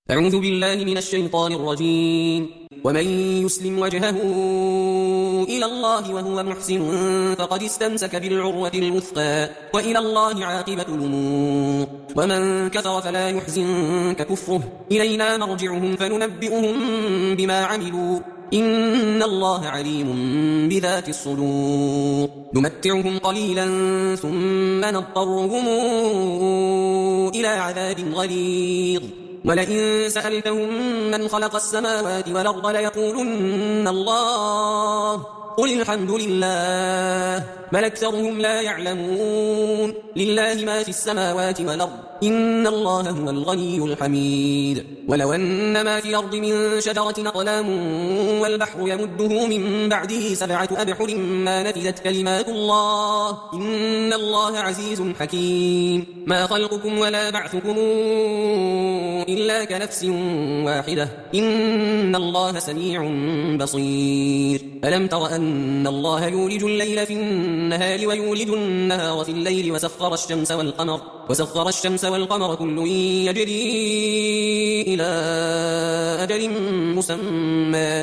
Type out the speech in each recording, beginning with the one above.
أعوذ بالله من الشيطان الرجيم. ومن يسلم وجهه إلى الله وهو محسن فقد استمسك بالعروة الوثقى وإلى الله عاقبة الأمور. ومن كفر فلا يحزنك كفره، إلينا مرجعهم فننبئهم بما عملوا، إن الله عليم بذات الصدور. نمتعهم قليلا ثم نضطرهم إلى عذاب غليظ. ولئن سألتهم من خلق السماوات والأرض ليقولن الله، قل الحمد لله، بل أكثرهم لا يعلمون. لله ما في السماوات والأرض، إن الله هو الغني الحميد. ولو أن ما في الأرض من شجرة أقلام والبحر يمده من بعده 7 أبحر ما نفذت كلمات الله، إن الله عزيز حكيم. ما خلقكم ولا بعثكم إلا كنفس واحدة، إن الله سميع بصير. ألم تر أن الله يولج الليل في النهار ويولج النهار في الليل وسخر الشمس والقمر كل يجري إلى أجل مسمى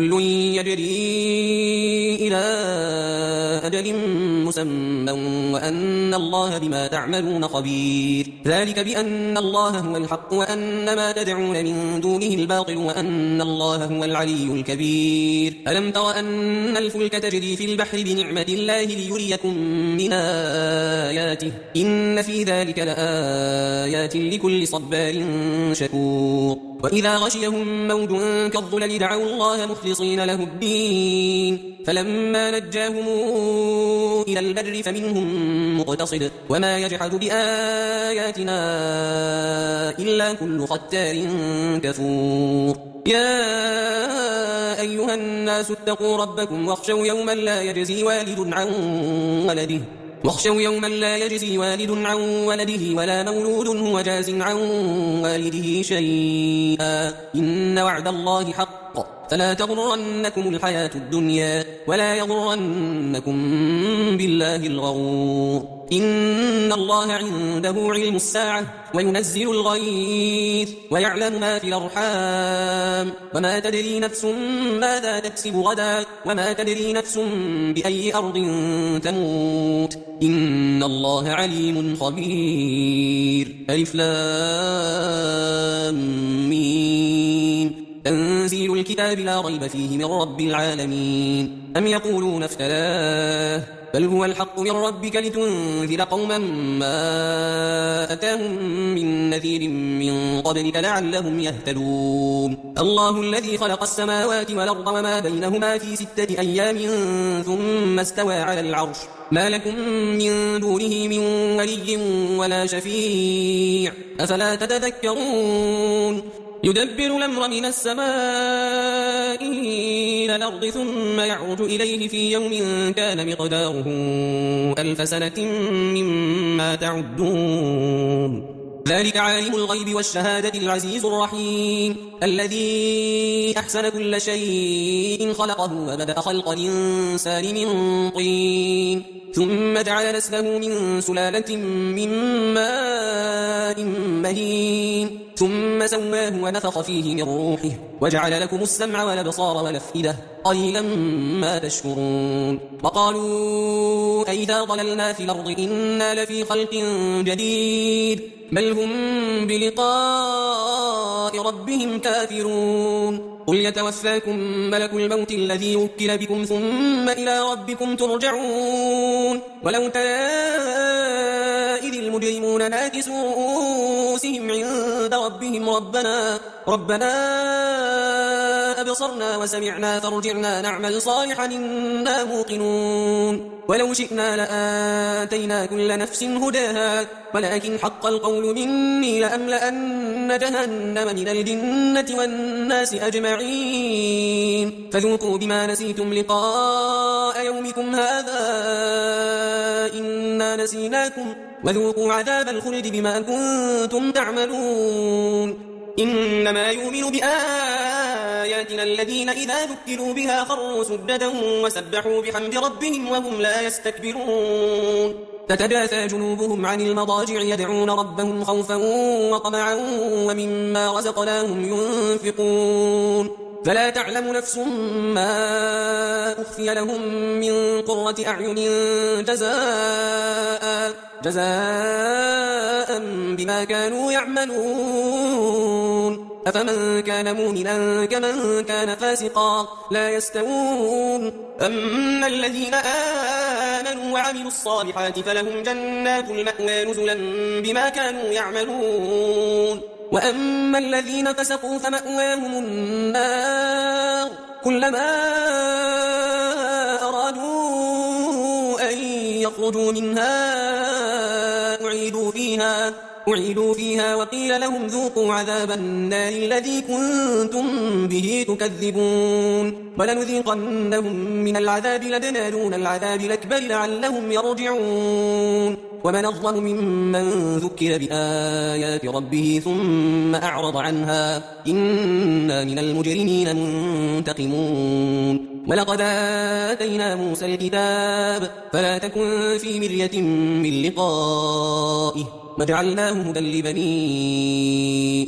وأن الله بما تعملون خبير. ذلك بأن الله هو الحق وأن ما تدعون من دونه الباطل وأن الله هو العلي الكبير. ألم تر أن الفلك تجري في البحر بنعمة الله ليريكم من آياته، إن في ذلك لآيات لكل صبار شكور. وإذا غشيهم موج كالظلل دعوا الله مخلصين له الدين، فلما نجاهم إلى البر فمنهم مقتصد، وما يجحد بآياتنا إلا كل ختار كفور. يا أيها الناس اتقوا ربكم واخشوا يوما لا يجزي والد عن ولده ولا مولود هو جاز عن والده شيئا، إن وعد الله حق، فلا تغرنكم الحياة الدنيا ولا يغرنكم بالله الغرور. إن الله عنده علم الساعة وينزل الغيث ويعلم ما في الأرحام، وما تدري نفس ماذا تكسب غدا، وما تدري نفس بأي أرض تموت، إن الله عليم خبير. ألف لام ميم. تنزيل الكتاب لا ريب فيه من رب العالمين. أم يقولون افتراه، بل هو الحق من ربك لتنذر قوما ما أتاهم من نذير من قبلك لعلهم يهتدون. الله الذي خلق السماوات والأرض وما بينهما في 6 أيام ثم استوى على العرش، ما لكم من دونه من ولي ولا شفيع، أفلا تتذكرون. يدبر الأمر من السماء إلى الأرض ثم يعرج إليه في يوم كان مقداره 1000 سنة مما تعدون. ذلك عالم الغيب والشهادة العزيز الرحيم، الذي أحسن كل شيء خلقه وبدأ خلق الإنسان من طين، ثم جعل نسله من سلالة من ماء مهين، ثم سواه ونفخ فيه من روحه وجعل لكم السمع والأبصار والأفئدة، قليلا ما تشكرون. وقالوا أئذا ضللنا في الأرض إنا لفي خلق جديد، بل هم بلقاء ربهم كافرون. قل يتوفاكم ملك الموت الذي وكل بكم ثم إلى ربكم ترجعون. ولو ترى إذ المجرمون ناكسوا رؤوسهم عند ربهم ربنا أبصرنا وسمعنا فارجعنا نعمل صالحا إنا موقنون. ولو شئنا لآتينا كل نفس هداها، ولكن حق القول مني لأملأن جهنم من الجنة والناس أجمعين. فذوقوا بما نسيتم لقاء يومكم هذا إنا نسيناكم، وذوقوا عذاب الخلد بما كنتم تعملون. إنما يؤمن بآياتنا الذين إذا ذكروا بها خروا سجدا وسبحوا بحمد ربهم وهم لا يستكبرون. تتجافى جنوبهم عن المضاجع يدعون ربهم خوفا وطمعا ومما رزقناهم ينفقون فلا تعلم نفس ما أخفي لهم من قرة أعين جزاء بما كانوا يعملون أفمن كان مؤمنا كمن كان فاسقا لا يستوون أما الذين آمنوا وعملوا الصالحات فلهم جنات المأوى نزلا بما كانوا يعملون وأما الذين فسقوا فمأواهم النار كلما أرادوا أن يخرجوا منها أعيدوا فيها وقيل لهم ذوقوا عذاب النار الذي كنتم به تكذبون ولنذيقنهم من العذاب الأدنى دون العذاب الأكبر لعلهم يرجعون ومن أظلم ممن ذكر بآيات ربه ثم أعرض عنها إنا من المجرمين منتقمون ولقد آتينا موسى الكتاب فلا تكن في مرية من لقائه وجعلناه هدى لبني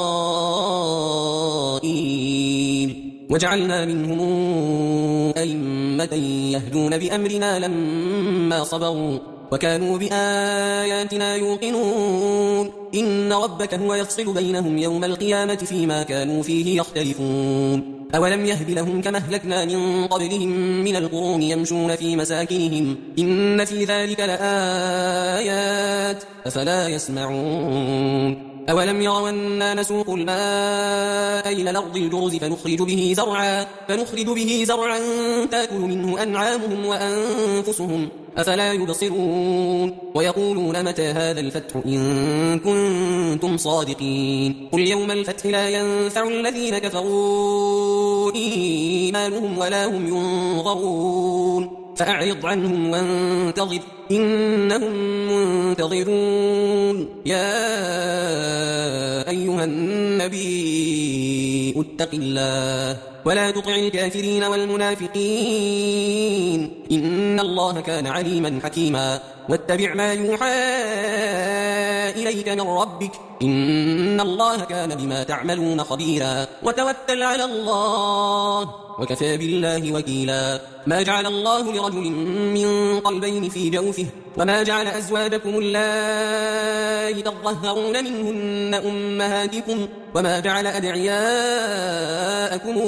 إسرائيل وجعلنا منهم أئمة يهدون بأمرنا لما صبروا وكانوا بآياتنا يوقنون إن ربك هو يفصل بينهم يوم القيامة فيما كانوا فيه يختلفون أولم يهد لهم كما أهلكنا من قبلهم من القرون يمشون في مساكنهم إن في ذلك لآيات أفلا يسمعون أولم يروا أنا نسوق الماء إلى الأرض الجرز فنخرج به زرعا تأكل منه أنعامهم وأنفسهم أفلا يبصرون ويقولون متى هذا الفتح إن كنتم صادقين قل يوم الفتح لا ينفع الذين كفروا إيمانهم ولا هم ينظرون فأعرض عنهم وانتظر إنهم منتظرون يا أيها النبي اتق الله ولا تطع الكافرين والمنافقين إن الله كان عليما حكيما واتبع ما يوحى إليك من ربك إن الله كان بما تعملون خبيرا وتوكل على الله وكفى بالله وكيلا ما جعل الله لرجل من قلبين في جوفه وما جعل أزواجكم اللائي تظهرون منهن أمهاتكم وما جعل أدعياءكم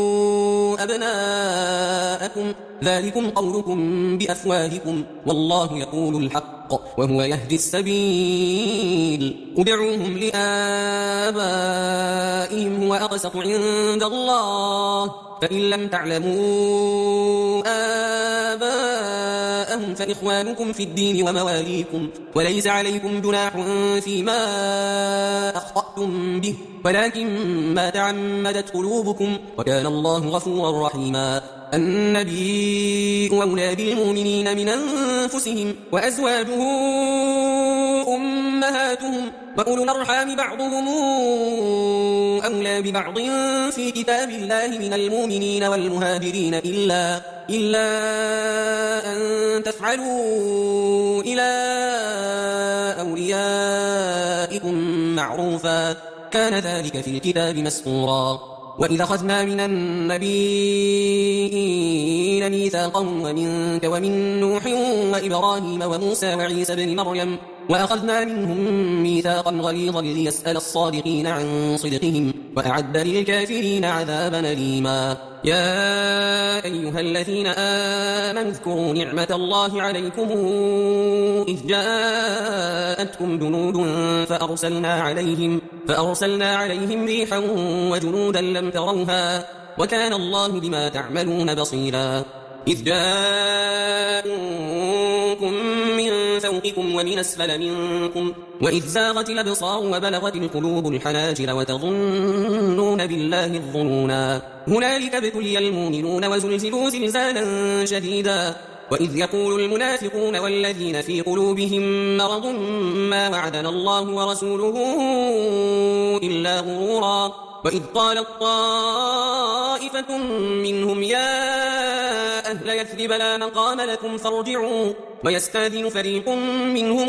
أبناءكم ذلكم قولكم بأفواهكم والله يقول الحق وهو يهدي السبيل ادعوهم لآبائهم هو أقسط عند الله فإن لم تعلموا آباءهم فإخوانكم في الدين ومواليكم وليس عليكم جناح فيما أخطأتم به ولكن ما تعمدت قلوبكم وكان الله غفورا رحيما النبي أولى بالمؤمنين من أنفسهم وأزواجه أمهاتهم وأولو الأرحام بعضهم أولى ببعض في كتاب الله من المؤمنين والمهاجرين إلا أن تفعلوا إلى أوليائكم معروفا كان ذلك في الكتاب مسطورا وإذا أخذنا من النبيين ميثاقهم ومنك ومن نوح وإبراهيم وموسى وعيسى بن مريم وأخذنا منهم ميثاقا غليظا ليسأل الصادقين عن صدقهم وأعد للكافرين عذابا أليما يا أيها الذين آمنوا اذكروا نعمة الله عليكم إذ جاءتكم جنود فأرسلنا عليهم ريحا وجنودا لم تروها وكان الله بما تعملون بصيرا إذ جاءوكم من فوقكم ومن أسفل منكم وإذ زاغت الأبصار وبلغت القلوب الحناجر وتظنون بالله الظنونا هنالك ابتلي المؤمنون وزلزلوا زلزالا شديدا وإذ يقول المنافقون والذين في قلوبهم مرض ما وعدنا الله ورسوله إلا غرورا. وإذ قالت طائفة منهم يا أهل يثرب لا مقام لكم فارجعوا ويستأذن فريق منهم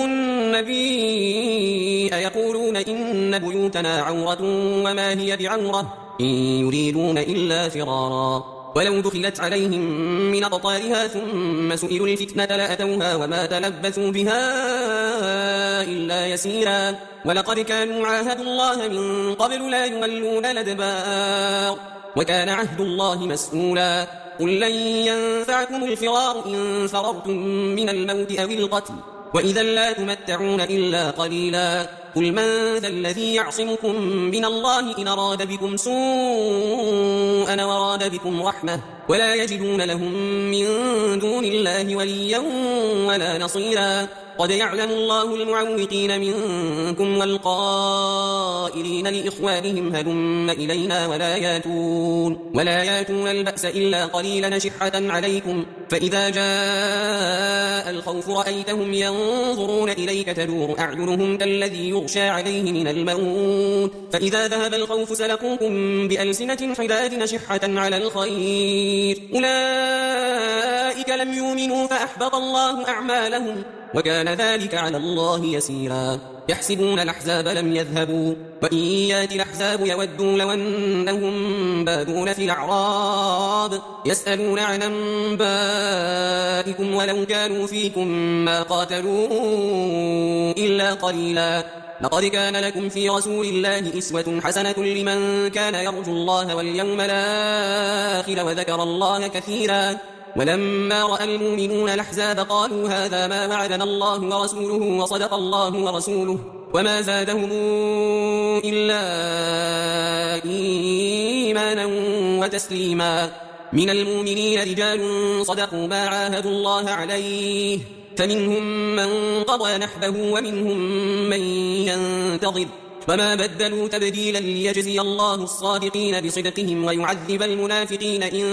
النبي يقولون إن بيوتنا عورة وما هي بعورة إن يريدون إلا فرارا. ولو دخلت عليهم من أقطارها ثم سئلوا الفتنة لأتوها وما تلبثوا بها إلا يسيرا. ولقد كانوا عاهدوا الله من قبل لا يولون الأدبار وكان عهد الله مسؤولا. قل لن ينفعكم الفرار إن فررتم من الموت أو القتل وإذا لا تمتعون إلا قليلا. قل من ذا الذي يعصمكم من الله إن أراد بكم سوءا وأراد بكم رحمة ولا يجدون لهم من دون الله وليا ولا نصيرا. قد يعلم الله المعوقين منكم والقائلين لإخوانهم هلم إلينا ولا ياتون البأس إلا قليلا شحة عليكم. فإذا جاء الخوف رأيتهم ينظرون إليك تدور أعينهم كالذي يغشى عليه من الموت فإذا ذهب الخوف سلقوكم بألسنة حداد شحة على الخير أولئك لم يؤمنوا فأحبط الله أعمالهم وكان ذلك على الله يسيرا. يحسبون الأحزاب لم يذهبوا وإن يأتي الأحزاب يودوا لو أنهم بادون في الأعراب يسألون عن أنبائكم ولو كانوا فيكم ما قاتلوا إلا قليلا. لقد كان لكم في رسول الله أسوة حسنة لمن كان يرجو الله واليوم الآخر وذكر الله كثيرا. ولما رأى المؤمنون الأحزاب قالوا هذا ما وعدنا الله ورسوله وصدق الله ورسوله وما زادهم إلا إيمانا وتسليما. من المؤمنين رجال صدقوا ما عاهدوا الله عليه فمنهم من قضى نحبه ومنهم من ينتظر وما بدلوا تبديلا ليجزي الله الصادقين بصدقهم ويعذب المنافقين إن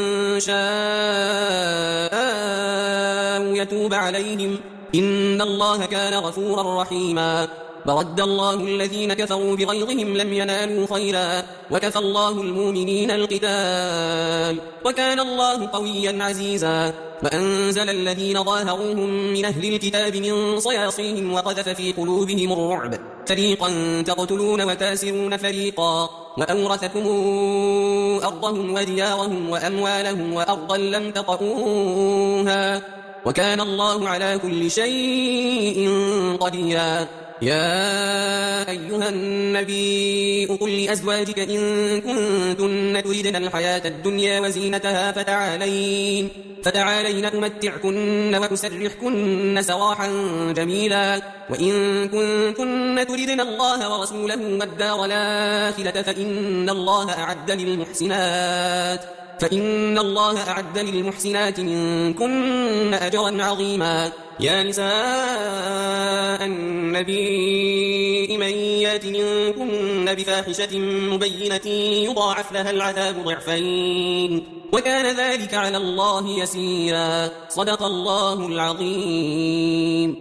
شاء أو يتوب عليهم إن الله كان غفورا رحيما. برد الله الذين كفروا بغيظهم لم ينالوا خيرا وكفى الله المؤمنين القتال وكان الله قويا عزيزا. وأنزل الذين ظاهروهم من أهل الكتاب من صياصيهم وقذف في قلوبهم الرعب فريقا تقتلون وتاسرون فريقا وأورثكم أرضهم وديارهم وأموالهم وأرضا لم تطئوها وكان الله على كل شيء قديرا. يا أيها النبي قل لأزواجك إن كنتن تردن الحياة الدنيا وزينتها فتعالين أمتعكن وأسرحكن سراحا جميلا. وإن كنتن تردن الله ورسوله والدار الآخرة فإن الله أعد للمحسنات منكن أجرا عظيما. يا نساء النبي من يات منكن بفاحشة مبينة يضاعف لها العذاب ضعفين وكان ذلك على الله يسيرا. صدق الله العظيم.